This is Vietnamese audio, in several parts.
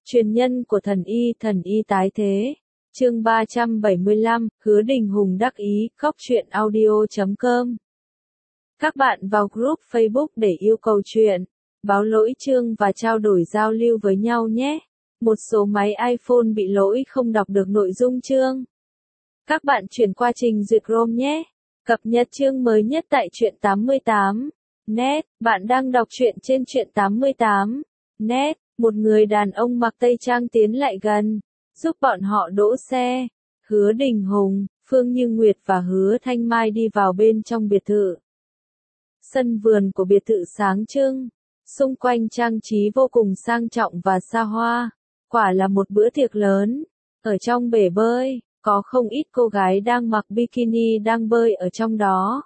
Truyền nhân của thần y tái thế. Chương 375, Hứa Đình Hùng đắc ý, khóc truyện audio.com. Các bạn vào group Facebook để yêu cầu chuyện, báo lỗi chương và trao đổi giao lưu với nhau nhé. Một số máy iPhone bị lỗi không đọc được nội dung chương. Các bạn chuyển qua trình duyệt Chrome nhé. Cập nhật chương mới nhất tại truyện 88. Net, bạn đang đọc truyện trên truyện 88. Net, một người đàn ông mặc tây trang tiến lại gần, giúp bọn họ đỗ xe. Hứa Đình Hùng, Phương Như Nguyệt và Hứa Thanh Mai đi vào bên trong biệt thự. Sân vườn của biệt thự sáng trưng, xung quanh trang trí vô cùng sang trọng và xa hoa. Quả là một bữa tiệc lớn. Ở trong bể bơi, có không ít cô gái đang mặc bikini đang bơi ở trong đó.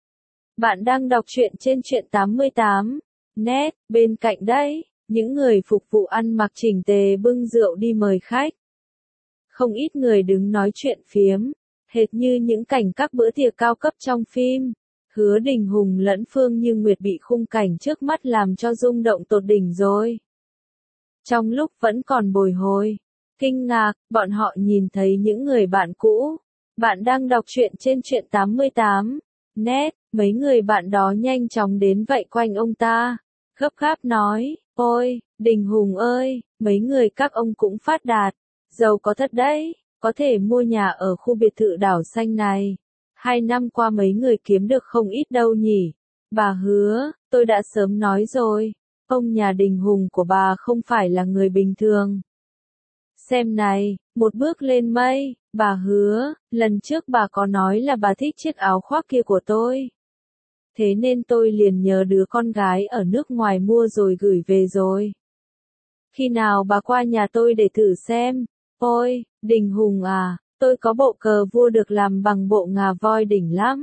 Bạn đang đọc truyện trên truyện 88. Net, bên cạnh đây, những người phục vụ ăn mặc chỉnh tề bưng rượu đi mời khách. Không ít người đứng nói chuyện phiếm, hệt như những cảnh các bữa tiệc cao cấp trong phim. Hứa Đình Hùng lẫn Phương Như Nguyệt bị khung cảnh trước mắt làm cho rung động tột đỉnh rồi. Trong lúc vẫn còn bồi hồi, kinh ngạc, bọn họ nhìn thấy những người bạn cũ. Bạn đang đọc truyện trên truyện 88. Net, mấy người bạn đó nhanh chóng đến vây quanh ông ta, gấp gáp nói, ôi, Đình Hùng ơi, mấy người các ông cũng phát đạt, giàu có thật đấy, có thể mua nhà ở khu biệt thự đảo xanh này. 2 năm qua mấy người kiếm được không ít đâu nhỉ. Bà Hứa, tôi đã sớm nói rồi, ông nhà Đình Hùng của bà không phải là người bình thường. Xem này, một bước lên mây, bà Hứa, lần trước bà có nói là bà thích chiếc áo khoác kia của tôi. Thế nên tôi liền nhờ đứa con gái ở nước ngoài mua rồi gửi về rồi. Khi nào bà qua nhà tôi để thử xem. Ôi, Đình Hùng à, tôi có bộ cờ vua được làm bằng bộ ngà voi đỉnh lắm.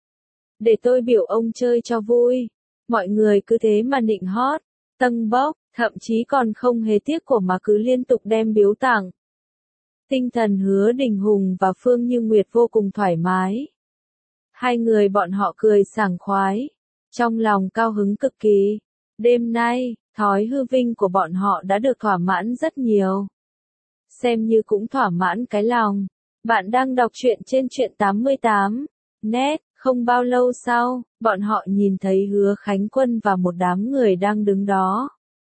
Để tôi biểu ông chơi cho vui. Mọi người cứ thế mà nịnh hót, tâng bốc, thậm chí còn không hề tiếc của mà cứ liên tục đem biếu tặng. Tinh thần Hứa Đình Hùng và Phương Như Nguyệt vô cùng thoải mái. Hai người bọn họ cười sảng khoái, trong lòng cao hứng cực kỳ. Đêm nay, thói hư vinh của bọn họ đã được thỏa mãn rất nhiều. Xem như cũng thỏa mãn cái lòng. Bạn đang đọc truyện trên truyện 88. Net, không bao lâu sau, bọn họ nhìn thấy Hứa Khánh Quân và một đám người đang đứng đó.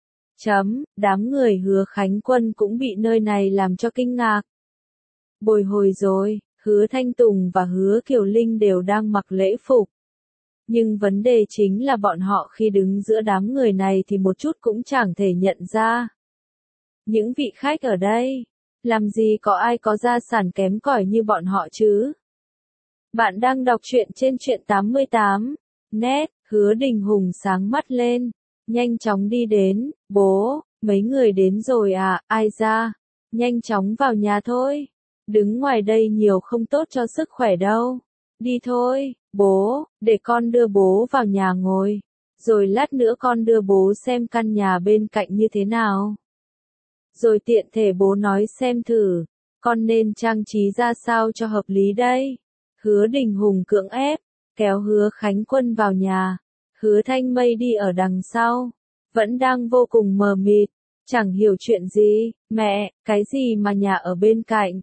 Đám người Hứa Khánh Quân cũng bị nơi này làm cho kinh ngạc. Bồi hồi rồi, Hứa Thanh Tùng và Hứa Kiều Linh đều đang mặc lễ phục. Nhưng vấn đề chính là bọn họ khi đứng giữa đám người này thì một chút cũng chẳng thể nhận ra. Những vị khách ở đây, làm gì có ai có gia sản kém cỏi như bọn họ chứ? Bạn đang đọc truyện trên truyện 88. Net, Hứa Đình Hùng sáng mắt lên, nhanh chóng đi đến, bố, mấy người đến rồi à, ai ra? Nhanh chóng vào nhà thôi. Đứng ngoài đây nhiều không tốt cho sức khỏe đâu. Đi thôi, bố, để con đưa bố vào nhà ngồi. Rồi lát nữa con đưa bố xem căn nhà bên cạnh như thế nào. Rồi tiện thể bố nói xem thử, con nên trang trí ra sao cho hợp lý đây. Hứa Đình Hùng cưỡng ép, kéo Hứa Khánh Quân vào nhà. Hứa Thanh Mây đi ở đằng sau, vẫn đang vô cùng mờ mịt, chẳng hiểu chuyện gì. Mẹ, cái gì mà nhà ở bên cạnh?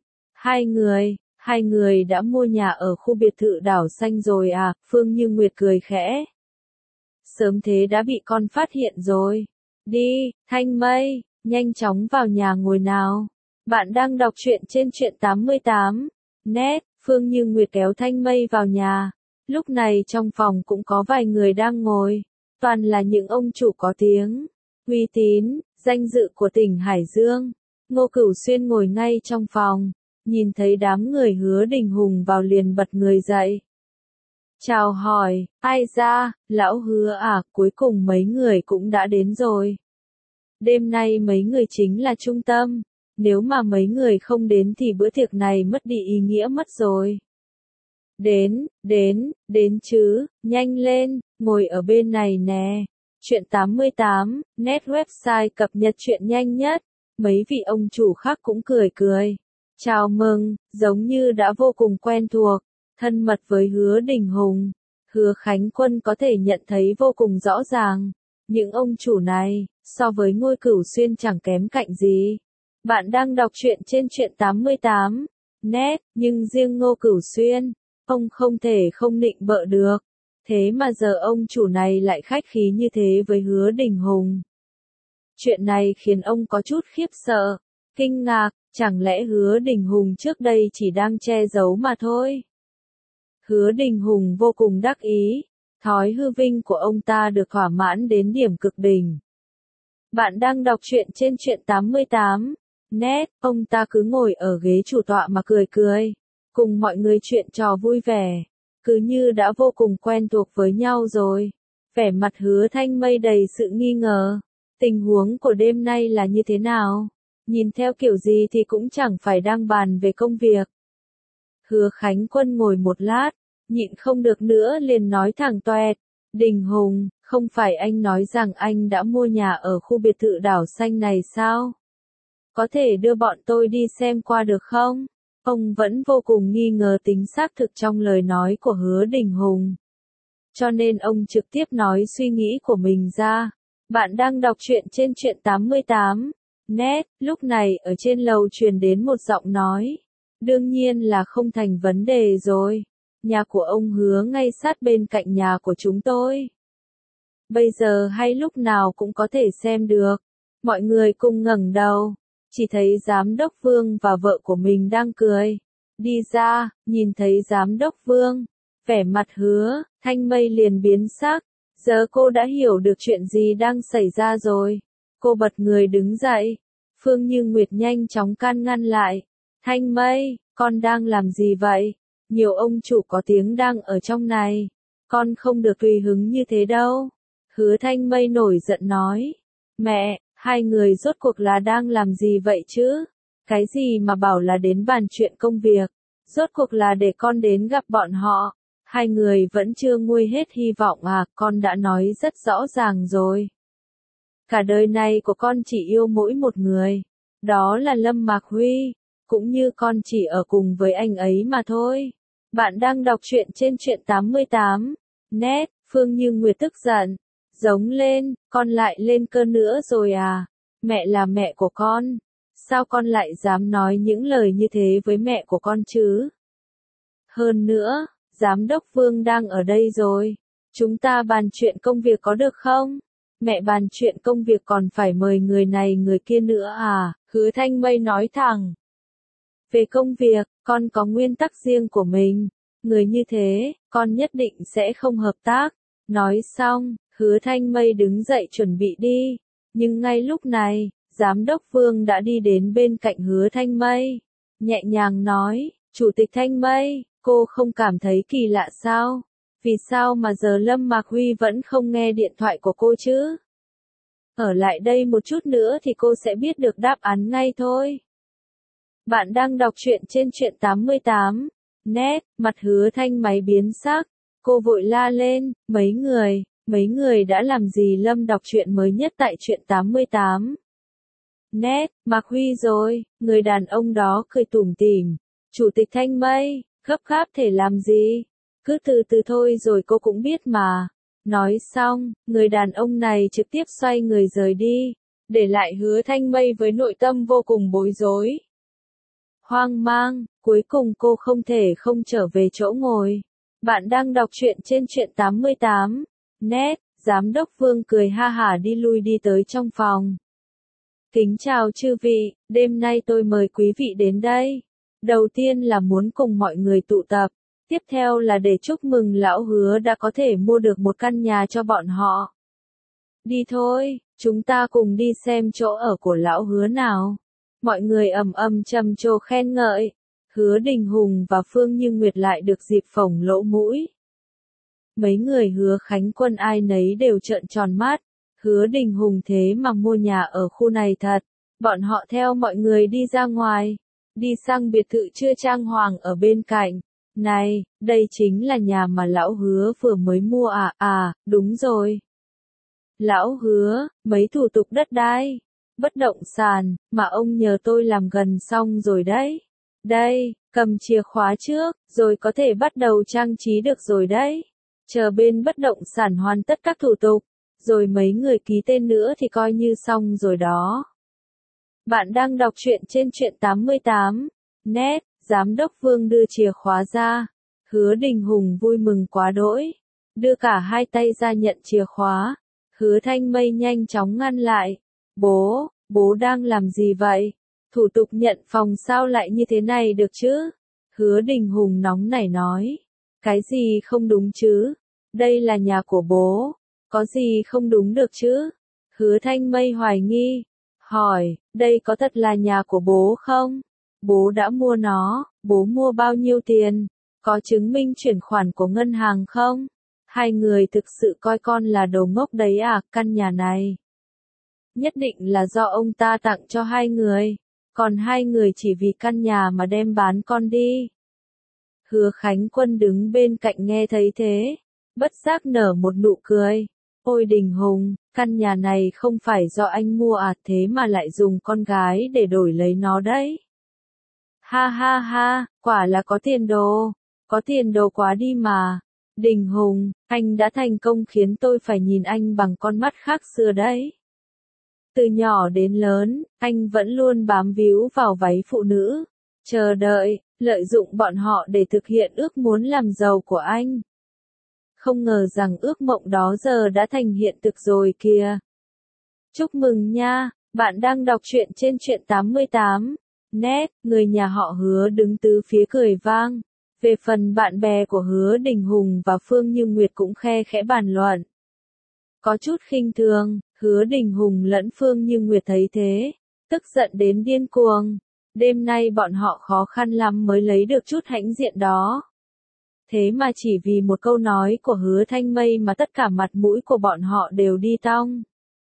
Hai người đã mua nhà ở khu biệt thự đảo xanh rồi à? Phương Như Nguyệt cười khẽ. Sớm thế đã bị con phát hiện rồi. Đi, Thanh Mây, nhanh chóng vào nhà ngồi nào. Bạn đang đọc truyện trên truyện 88. Net, Phương Như Nguyệt kéo Thanh Mây vào nhà. Lúc này trong phòng cũng có vài người đang ngồi. Toàn là những ông chủ có tiếng, uy tín, danh dự của tỉnh Hải Dương. Ngô Cửu Xuyên ngồi ngay trong phòng. Nhìn thấy đám người Hứa Đình Hùng vào liền bật người dậy. Chào hỏi, ai ra, lão Hứa à, cuối cùng mấy người cũng đã đến rồi. Đêm nay mấy người chính là trung tâm, nếu mà mấy người không đến thì bữa tiệc này mất đi ý nghĩa mất rồi. Đến chứ, nhanh lên, ngồi ở bên này nè. Truyện 88, Net website cập nhật truyện nhanh nhất. Mấy vị ông chủ khác cũng cười. Chào mừng, giống như đã vô cùng quen thuộc, thân mật với Hứa Đình Hùng. Hứa Khánh Quân có thể nhận thấy vô cùng rõ ràng. Những ông chủ này, so với Ngô Cửu Xuyên chẳng kém cạnh gì. Bạn đang đọc truyện trên truyện 88 net, nhưng riêng Ngô Cửu Xuyên, ông không thể không nịnh bợ được. Thế mà giờ ông chủ này lại khách khí như thế với Hứa Đình Hùng. Chuyện này khiến ông có chút khiếp sợ, kinh ngạc, chẳng lẽ Hứa Đình Hùng trước đây chỉ đang che giấu mà thôi. Hứa Đình Hùng vô cùng đắc ý, thói hư vinh của ông ta được thỏa mãn đến điểm cực đỉnh. Bạn đang đọc truyện trên truyện 88 net, ông ta cứ ngồi ở ghế chủ tọa mà cười cười, cùng mọi người chuyện trò vui vẻ, cứ như đã vô cùng quen thuộc với nhau rồi. Vẻ mặt Hứa Thanh Mây đầy sự nghi ngờ, tình huống của đêm nay là như thế nào? Nhìn theo kiểu gì thì cũng chẳng phải đang bàn về công việc. Hứa Khánh Quân ngồi một lát, nhịn không được nữa liền nói thẳng toẹt, Đình Hùng, không phải anh nói rằng anh đã mua nhà ở khu biệt thự đảo xanh này sao? Có thể đưa bọn tôi đi xem qua được không? Ông vẫn vô cùng nghi ngờ tính xác thực trong lời nói của Hứa Đình Hùng. Cho nên ông trực tiếp nói suy nghĩ của mình ra. Bạn đang đọc truyện trên truyện 88 net, lúc này ở trên lầu truyền đến một giọng nói. Đương nhiên là không thành vấn đề rồi. Nhà của ông Hứa ngay sát bên cạnh nhà của chúng tôi. Bây giờ hay lúc nào cũng có thể xem được. Mọi người cùng ngẩng đầu, chỉ thấy giám đốc Vương và vợ của mình đang cười. Đi ra, nhìn thấy giám đốc Vương, vẻ mặt Hứa Thanh Mây liền biến sắc. Giờ cô đã hiểu được chuyện gì đang xảy ra rồi. Cô bật người đứng dậy. Phương Như Nguyệt nhanh chóng can ngăn lại. Thanh Mây, con đang làm gì vậy? Nhiều ông chủ có tiếng đang ở trong này. Con không được tùy hứng như thế đâu. Hứa Thanh Mây nổi giận nói. Mẹ, hai người rốt cuộc là đang làm gì vậy chứ? Cái gì mà bảo là đến bàn chuyện công việc? Rốt cuộc là để con đến gặp bọn họ. Hai người vẫn chưa nguôi hết hy vọng à, con đã nói rất rõ ràng rồi. Cả đời này của con chỉ yêu mỗi một người. Đó là Lâm Mạc Huy. Cũng như con chỉ ở cùng với anh ấy mà thôi. Bạn đang đọc truyện trên truyện 88 net, Phương Như Nguyệt tức giận, giống lên, con lại lên cơn nữa rồi à? Mẹ là mẹ của con. Sao con lại dám nói những lời như thế với mẹ của con chứ? Hơn nữa, giám đốc Vương đang ở đây rồi. Chúng ta bàn chuyện công việc có được không? Mẹ bàn chuyện công việc còn phải mời người này người kia nữa à? Hứa Thanh Mây nói thẳng. Về công việc, con có nguyên tắc riêng của mình. Người như thế, con nhất định sẽ không hợp tác. Nói xong, Hứa Thanh Mây đứng dậy chuẩn bị đi. Nhưng ngay lúc này, giám đốc Vương đã đi đến bên cạnh Hứa Thanh Mây. Nhẹ nhàng nói, Chủ tịch Thanh Mây, cô không cảm thấy kỳ lạ sao? Vì sao mà giờ Lâm Mạc Huy vẫn không nghe điện thoại của cô chứ? Ở lại đây một chút nữa thì cô sẽ biết được đáp án ngay thôi. Bạn đang đọc truyện trên truyện 88 net, mặt Hứa Thanh Mây biến sắc. Cô vội la lên, mấy người đã làm gì? Lâm đọc truyện mới nhất tại truyện 88 net, Mạc Huy rồi, người đàn ông đó cười tủm tỉm. Chủ tịch Thanh Mây, gấp gáp thể làm gì? Cứ từ từ thôi rồi cô cũng biết mà. Nói xong, người đàn ông này trực tiếp xoay người rời đi, để lại Hứa Thanh Mây với nội tâm vô cùng bối rối. Hoang mang, cuối cùng cô không thể không trở về chỗ ngồi. Bạn đang đọc truyện trên truyện 88 net, giám đốc Vương cười ha hả đi lui đi tới trong phòng. Kính chào chư vị, đêm nay tôi mời quý vị đến đây. Đầu tiên là muốn cùng mọi người tụ tập, tiếp theo là để chúc mừng lão Hứa đã có thể mua được một căn nhà cho bọn họ. Đi thôi, chúng ta cùng đi xem chỗ ở của lão Hứa nào. Mọi người ầm ầm trầm trồ khen ngợi. Hứa Đình Hùng và Phương Như Nguyệt lại được dịp phồng lỗ mũi. Mấy người Hứa Khánh Quân ai nấy đều trợn tròn mắt. Hứa Đình Hùng thế mà mua nhà ở khu này thật. Bọn họ theo mọi người đi ra ngoài, đi sang biệt thự chưa trang hoàng ở bên cạnh. Này, đây chính là nhà mà lão Hứa vừa mới mua à? À, đúng rồi. Lão Hứa, mấy thủ tục đất đai, bất động sản, mà ông nhờ tôi làm gần xong rồi đấy. Đây, cầm chìa khóa trước, rồi có thể bắt đầu trang trí được rồi đấy. Chờ bên bất động sản hoàn tất các thủ tục, rồi mấy người ký tên nữa thì coi như xong rồi đó. Bạn đang đọc truyện trên truyện 88. Net, Giám đốc Vương đưa chìa khóa ra. Hứa Đình Hùng vui mừng quá đỗi. Đưa cả hai tay ra nhận chìa khóa. Hứa Thanh Mây nhanh chóng ngăn lại. Bố đang làm gì vậy? Thủ tục nhận phòng sao lại như thế này được chứ? Hứa Đình Hùng nóng nảy nói. Cái gì không đúng chứ? Đây là nhà của bố. Có gì không đúng được chứ? Hứa Thanh Mây hoài nghi. Hỏi, đây có thật là nhà của bố không? Bố đã mua nó, bố mua bao nhiêu tiền? Có chứng minh chuyển khoản của ngân hàng không? Hai người thực sự coi con là đồ ngốc đấy à, căn nhà này. Nhất định là do ông ta tặng cho hai người. Còn hai người chỉ vì căn nhà mà đem bán con đi. Hứa Khánh Quân đứng bên cạnh nghe thấy thế. Bất giác nở một nụ cười. Ôi Đình Hùng, căn nhà này không phải do anh mua à, thế mà lại dùng con gái để đổi lấy nó đấy. Ha ha ha, quả là có tiền đồ quá đi mà. Đình Hùng, anh đã thành công khiến tôi phải nhìn anh bằng con mắt khác xưa đấy. Từ nhỏ đến lớn, anh vẫn luôn bám víu vào váy phụ nữ, chờ đợi, lợi dụng bọn họ để thực hiện ước muốn làm giàu của anh. Không ngờ rằng ước mộng đó giờ đã thành hiện thực rồi kìa. Chúc mừng nha, bạn đang đọc truyện trên truyện 88. Net, người nhà họ Hứa đứng tứ phía cười vang. Về phần bạn bè của Hứa Đình Hùng và Phương Như Nguyệt cũng khe khẽ bàn luận. Có chút khinh thường, Hứa Đình Hùng lẫn Phương Như Nguyệt thấy thế, tức giận đến điên cuồng. Đêm nay bọn họ khó khăn lắm mới lấy được chút hãnh diện đó. Thế mà chỉ vì một câu nói của Hứa Thanh Mây mà tất cả mặt mũi của bọn họ đều đi tong.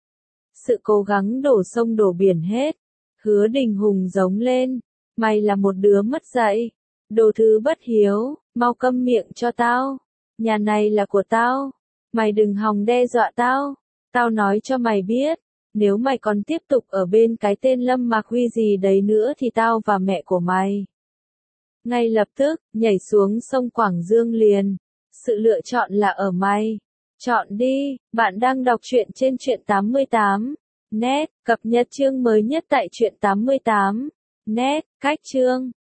Sự cố gắng đổ sông đổ biển hết. Hứa Đình Hùng giống lên. Mày là một đứa mất dạy. Đồ thứ bất hiếu, mau câm miệng cho tao. Nhà này là của tao. Mày đừng hòng đe dọa tao. Tao nói cho mày biết. Nếu mày còn tiếp tục ở bên cái tên Lâm Mạc Huy gì đấy nữa thì tao và mẹ của mày ngay lập tức, nhảy xuống sông Quảng Dương liền. Sự lựa chọn là ở mày. Chọn đi, bạn đang đọc truyện trên truyện 88. Net, cập nhật chương mới nhất tại truyện 88. Net, cách chương.